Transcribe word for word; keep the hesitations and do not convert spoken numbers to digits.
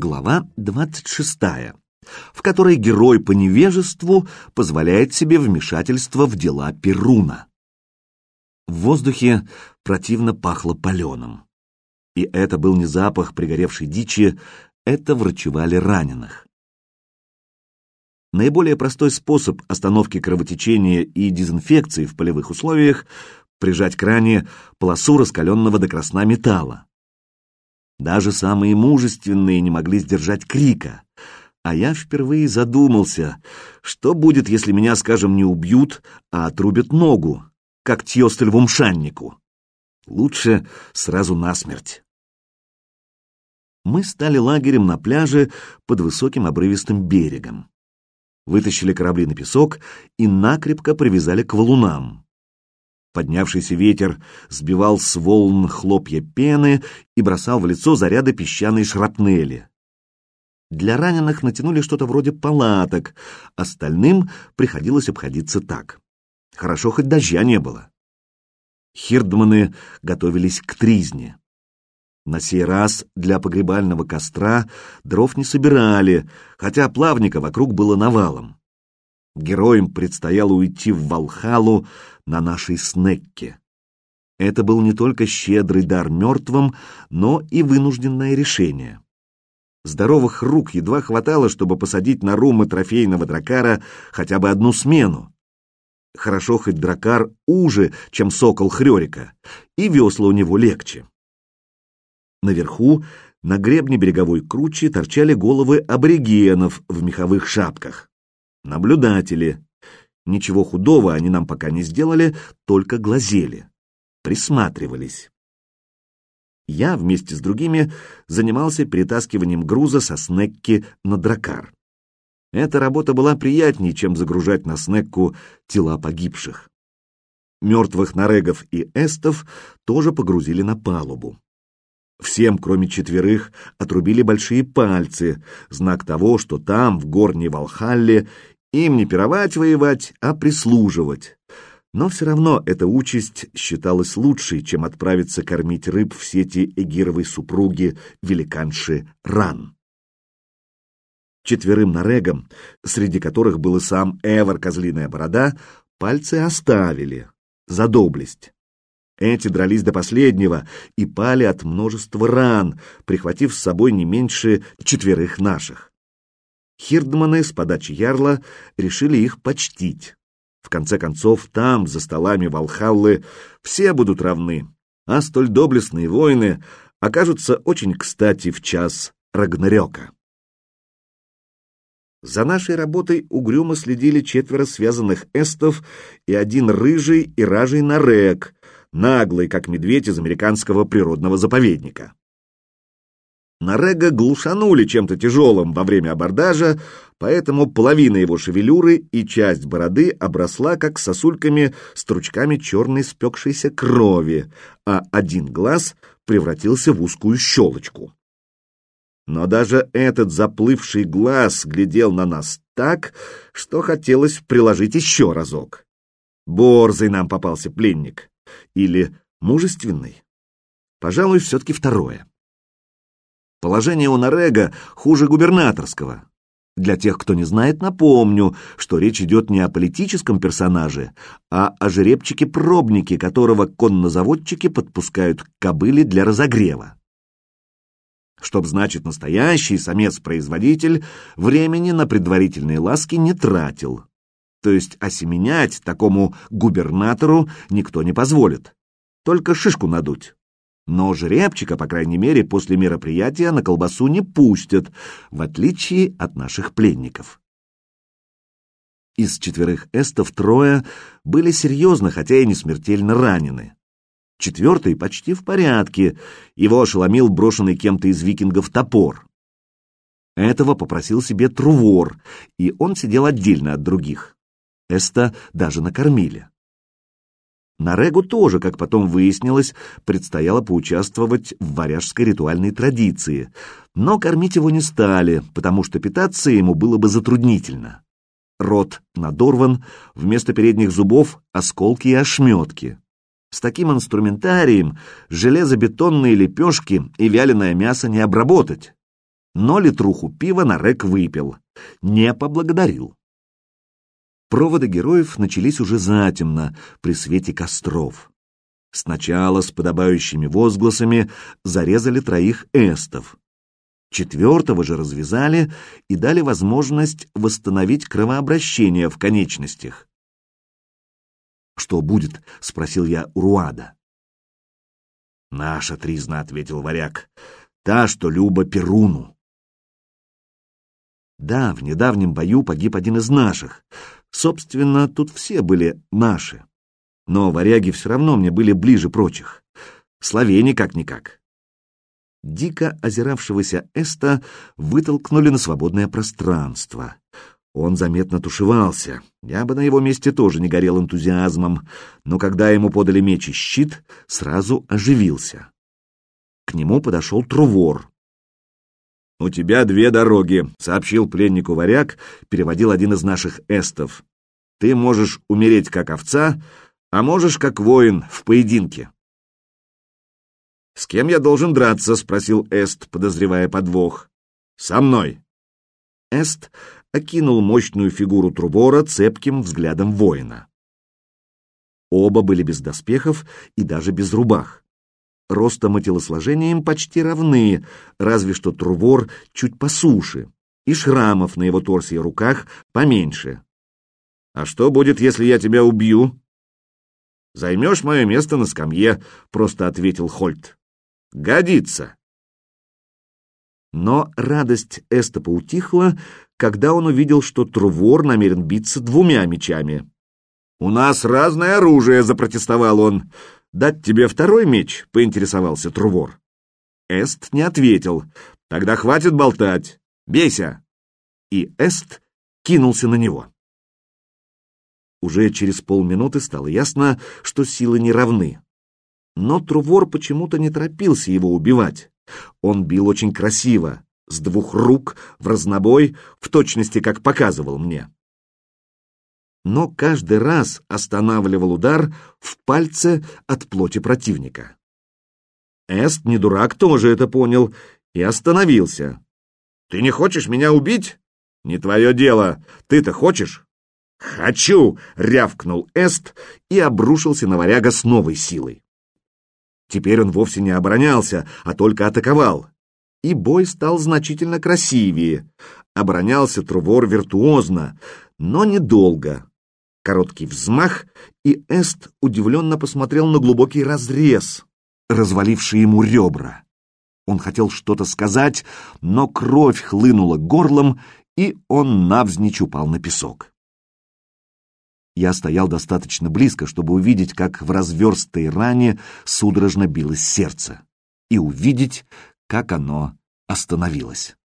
Глава двадцать шестая, в которой герой по невежеству позволяет себе вмешательство в дела Перуна. В воздухе противно пахло паленым. И это был не запах пригоревшей дичи, это врачевали раненых. Наиболее простой способ остановки кровотечения и дезинфекции в полевых условиях — прижать к ране полосу раскаленного до красна металла. Даже самые мужественные не могли сдержать крика, а я впервые задумался, что будет, если меня, скажем, не убьют, а отрубят ногу, как Тьостельву мшаннику. Лучше сразу насмерть. Мы стали лагерем на пляже под высоким обрывистым берегом. Вытащили корабли на песок и накрепко привязали к валунам. Поднявшийся ветер сбивал с волн хлопья пены и бросал в лицо заряды песчаной шрапнели. Для раненых натянули что-то вроде палаток, остальным приходилось обходиться так. Хорошо, хоть дождя не было. Хирдманы готовились к тризне. На сей раз для погребального костра дров не собирали, хотя плавника вокруг было навалом. Героям предстояло уйти в Валхалу на нашей снекке. Это был не только щедрый дар мертвым, но и вынужденное решение. Здоровых рук едва хватало, чтобы посадить на румы трофейного дракара хотя бы одну смену. Хорошо, хоть дракар уже, чем сокол Хрёрика, и весла у него легче. Наверху, на гребне береговой кручи, торчали головы аборигенов в меховых шапках. Наблюдатели. Ничего худого они нам пока не сделали, только глазели. Присматривались. Я вместе с другими занимался перетаскиванием груза со снекки на дракар. Эта работа была приятнее, чем загружать на снекку тела погибших. Мертвых нарегов и эстов тоже погрузили на палубу. Всем, кроме четверых, отрубили большие пальцы, знак того, что там, в горней Валхалле, им не пировать-воевать, а прислуживать. Но все равно эта участь считалась лучшей, чем отправиться кормить рыб в сети Эгировой супруги, великанши Ран. Четверым нарегам, среди которых был и сам Эвор Козлиная Борода, пальцы оставили за доблесть. Эти дрались до последнего и пали от множества ран, прихватив с собой не меньше четверых наших. Хирдманы с подачи ярла решили их почтить. В конце концов, там, за столами Валхаллы, все будут равны, а столь доблестные воины окажутся очень кстати в час Рагнарёка. За нашей работой угрюмо следили четверо связанных эстов и один рыжий и ражий нарек, наглый, как медведь из американского природного заповедника. Нарега глушанули чем-то тяжелым во время абордажа, поэтому половина его шевелюры и часть бороды обросла, как сосульками, стручками черной спекшейся крови, а один глаз превратился в узкую щелочку. Но даже этот заплывший глаз глядел на нас так, что хотелось приложить еще разок. Борзый нам попался пленник. Или мужественный? Пожалуй, все-таки второе. Положение у Нарега хуже губернаторского. Для тех, кто не знает, напомню, что речь идет не о политическом персонаже, а о жеребчике-пробнике, которого коннозаводчики подпускают к кобыле для разогрева. Чтоб, значит, настоящий самец-производитель времени на предварительные ласки не тратил. То есть осеменять такому губернатору никто не позволит. Только шишку надуть. Но жеребчика, по крайней мере, после мероприятия на колбасу не пустят, в отличие от наших пленников. Из четверых эстов трое были серьезно, хотя и не смертельно ранены. Четвертый почти в порядке, его ошеломил брошенный кем-то из викингов топор. Этого попросил себе Трувор, и он сидел отдельно от других. Эста даже накормили. Нарегу тоже, как потом выяснилось, предстояло поучаствовать в варяжской ритуальной традиции, но кормить его не стали, потому что питаться ему было бы затруднительно. Рот надорван, вместо передних зубов осколки и ошметки. С таким инструментарием железобетонные лепешки и вяленое мясо не обработать. но литруху пива Нарек выпил, не поблагодарил. Проводы героев начались уже затемно, при свете костров. Сначала с подобающими возгласами зарезали троих эстов. Четвертого же развязали и дали возможность восстановить кровообращение в конечностях. «Что будет?» — спросил я у Руада. «Наша тризна», — ответил варяг, — «та, что Люба Перуну». Да, в недавнем бою погиб один из наших. Собственно, тут все были наши. Но варяги все равно мне были ближе прочих. Словени как-никак. Дико озиравшегося эста вытолкнули на свободное пространство. Он заметно тушевался. Я бы на его месте тоже не горел энтузиазмом, но когда ему подали меч и щит, сразу оживился. К нему подошел Трувор. «У тебя две дороги», — сообщил пленнику варяг, переводил один из наших эстов. «Ты можешь умереть как овца, а можешь как воин в поединке». «С кем я должен драться?» — спросил эст, подозревая подвох. «Со мной». Эст окинул мощную фигуру Трувора цепким взглядом воина. Оба были без доспехов и даже без рубах. Ростом и телосложением почти равны, разве что Трувор чуть посуше, и шрамов на его торсе и руках поменьше. «А что будет, если я тебя убью?» «Займешь мое место на скамье», — просто ответил Хольт. «Годится». Но радость эста поутихла, когда он увидел, что Трувор намерен биться двумя мечами. «У нас разное оружие», — запротестовал он. «Дать тебе второй меч?» — поинтересовался Трувор. Эст не ответил. «Тогда хватит болтать. Бейся!» И Эст кинулся на него. Уже через полминуты стало ясно, что силы не равны. Но Трувор почему-то не торопился его убивать. Он бил очень красиво, с двух рук, в разнобой, в точности, как показывал мне. Но каждый раз останавливал удар в пальце от плоти противника. Эст, не дурак, тоже это понял и остановился. «Ты не хочешь меня убить?» «Не твое дело. Ты-то хочешь?» «Хочу!» — рявкнул Эст и обрушился на варяга с новой силой. Теперь он вовсе не оборонялся, а только атаковал. И бой стал значительно красивее. Оборонялся Трувор виртуозно, но недолго. Короткий взмах, и Эст удивленно посмотрел на глубокий разрез, разваливший ему ребра. Он хотел что-то сказать, но кровь хлынула горлом, и он навзничь упал на песок. Я стоял достаточно близко, чтобы увидеть, как в разверстой ране судорожно билось сердце, и увидеть, как оно остановилось.